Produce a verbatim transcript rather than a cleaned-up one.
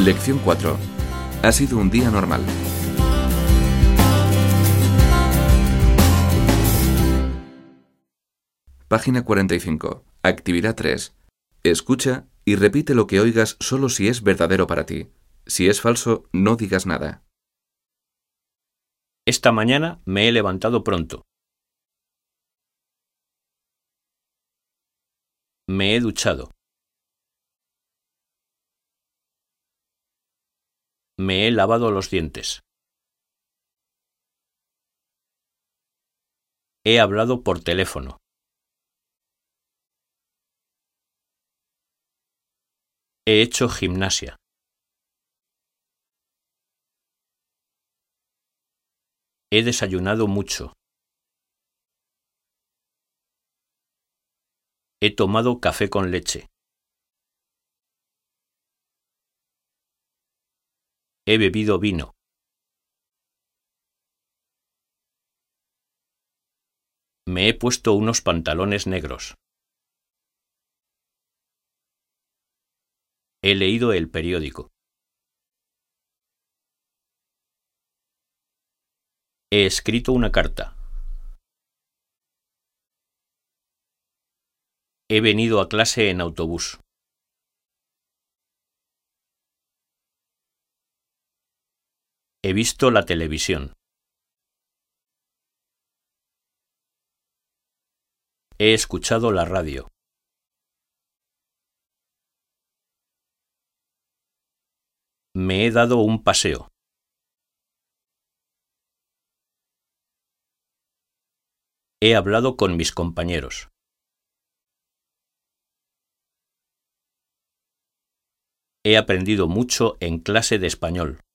Lección cuatro. Ha sido un día normal. Página cuarenta y cinco. Actividad tres. Escucha y repite lo que oigas solo si es verdadero para ti. Si es falso, no digas nada. Esta mañana me he levantado pronto. Me he duchado. Me he lavado los dientes. He hablado por teléfono. He hecho gimnasia. He desayunado mucho. He tomado café con leche. He bebido vino. Me he puesto unos pantalones negros. He leído el periódico. He escrito una carta. He venido a clase en autobús. He visto la televisión. He escuchado la radio. Me he dado un paseo. He hablado con mis compañeros. He aprendido mucho en clase de español.